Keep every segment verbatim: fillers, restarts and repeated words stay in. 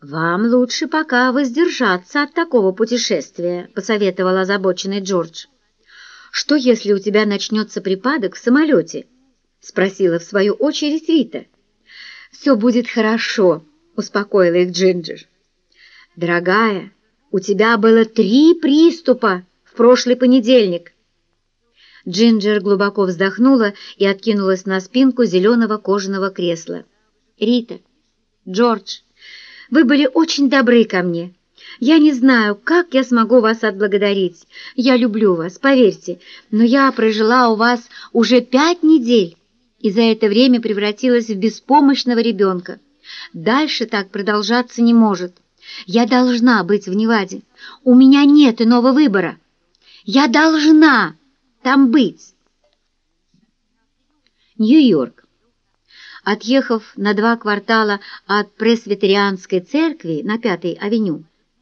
«Вам лучше пока воздержаться от такого путешествия», — посоветовал озабоченный Джордж. «Что, если у тебя начнется припадок в самолете?» — спросила в свою очередь Рита. «Все будет хорошо», — успокоила их Джинджер. «Дорогая, у тебя было три приступа в прошлый понедельник». Джинджер глубоко вздохнула и откинулась на спинку зеленого кожаного кресла. «Рита, Джордж, вы были очень добры ко мне. Я не знаю, как я смогу вас отблагодарить. Я люблю вас, поверьте, но я прожила у вас уже пять недель и за это время превратилась в беспомощного ребенка. Дальше так продолжаться не может. Я должна быть в Неваде. У меня нет иного выбора. Я должна там быть». Нью-Йорк. Отъехав на два квартала от Пресвитерианской церкви на Пятой авеню,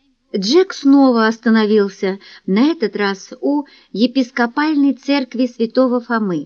Джек снова остановился, на этот раз у епископальной церкви святого Фомы.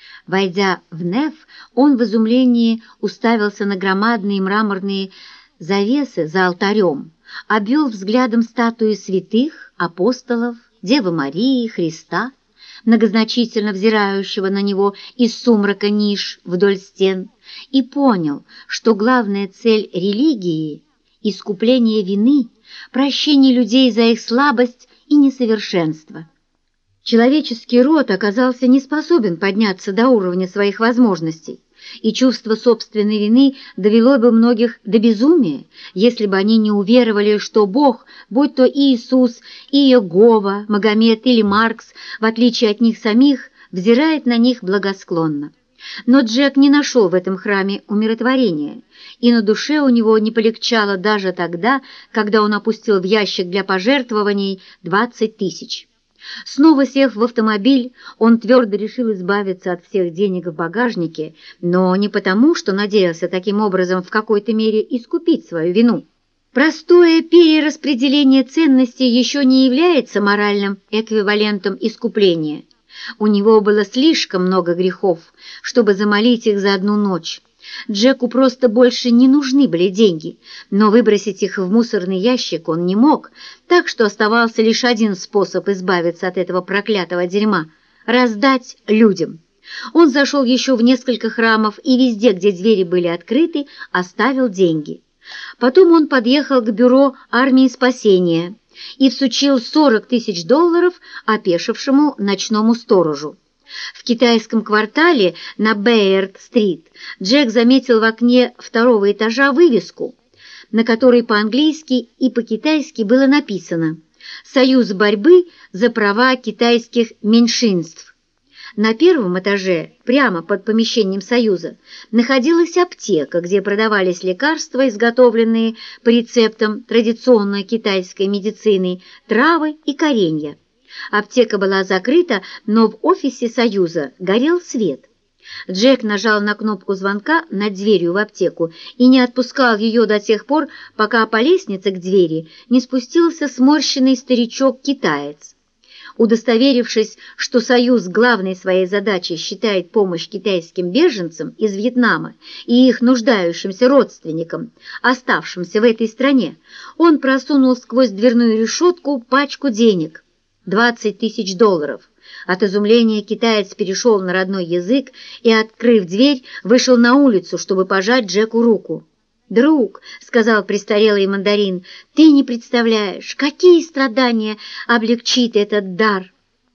Войдя в неф, он в изумлении уставился на громадные мраморные завесы за алтарем, обвел взглядом статуи святых, апостолов, Девы Марии, Христа, многозначительно взирающего на него из сумрака ниш вдоль стен, и понял, что главная цель религии – искупление вины, прощение людей за их слабость и несовершенство. Человеческий род оказался не способен подняться до уровня своих возможностей, и чувство собственной вины довело бы многих до безумия, если бы они не уверовали, что Бог, будь то Иисус, Иегова, Магомед или Маркс, в отличие от них самих, взирает на них благосклонно. Но Джек не нашел в этом храме умиротворения, и на душе у него не полегчало даже тогда, когда он опустил в ящик для пожертвований двадцать тысяч. Снова сев в автомобиль, он твердо решил избавиться от всех денег в багажнике, но не потому, что надеялся таким образом в какой-то мере искупить свою вину. Простое перераспределение ценностей еще не является моральным эквивалентом искупления. У него было слишком много грехов, чтобы замолить их за одну ночь. Джеку просто больше не нужны были деньги, но выбросить их в мусорный ящик он не мог, так что оставался лишь один способ избавиться от этого проклятого дерьма – раздать людям. Он зашел еще в несколько храмов и везде, где двери были открыты, оставил деньги. Потом он подъехал к бюро армии спасения и всучил сорок тысяч долларов опешившему ночному сторожу. В китайском квартале на Бэйард-стрит Джек заметил в окне второго этажа вывеску, на которой по-английски и по-китайски было написано «Союз борьбы за права китайских меньшинств». На первом этаже, прямо под помещением Союза, находилась аптека, где продавались лекарства, изготовленные по рецептам традиционной китайской медицины, травы и коренья. Аптека была закрыта, но в офисе Союза горел свет. Джек нажал на кнопку звонка над дверью в аптеку и не отпускал ее до тех пор, пока по лестнице к двери не спустился сморщенный старичок-китаец. Удостоверившись, что Союз главной своей задачей считает помощь китайским беженцам из Вьетнама и их нуждающимся родственникам, оставшимся в этой стране, он просунул сквозь дверную решетку пачку денег – двадцать тысяч долларов. От изумления китаец перешел на родной язык и, открыв дверь, вышел на улицу, чтобы пожать Джеку руку. «Друг», — сказал престарелый мандарин, — «ты не представляешь, какие страдания облегчит этот дар».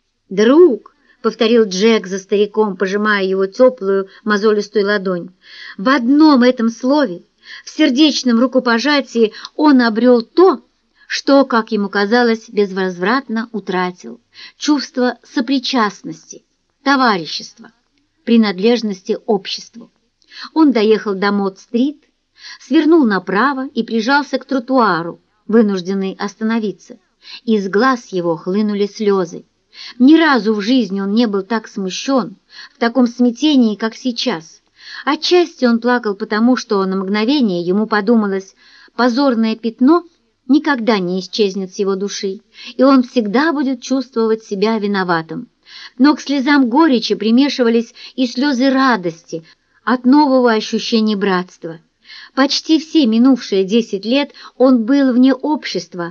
«Друг», — повторил Джек за стариком, пожимая его теплую мозолистую ладонь, — в одном этом слове, в сердечном рукопожатии он обрел то, что, как ему казалось, безвозвратно утратил — чувство сопричастности, товарищества, принадлежности обществу. Он доехал до Мод-стрит, свернул направо и прижался к тротуару, вынужденный остановиться. Из глаз его хлынули слезы. Ни разу в жизни он не был так смущен, в таком смятении, как сейчас. Отчасти он плакал потому, что на мгновение ему подумалось, позорное пятно никогда не исчезнет с его души, и он всегда будет чувствовать себя виноватым. Но к слезам горечи примешивались и слезы радости от нового ощущения братства. Почти все минувшие десять лет он был вне общества,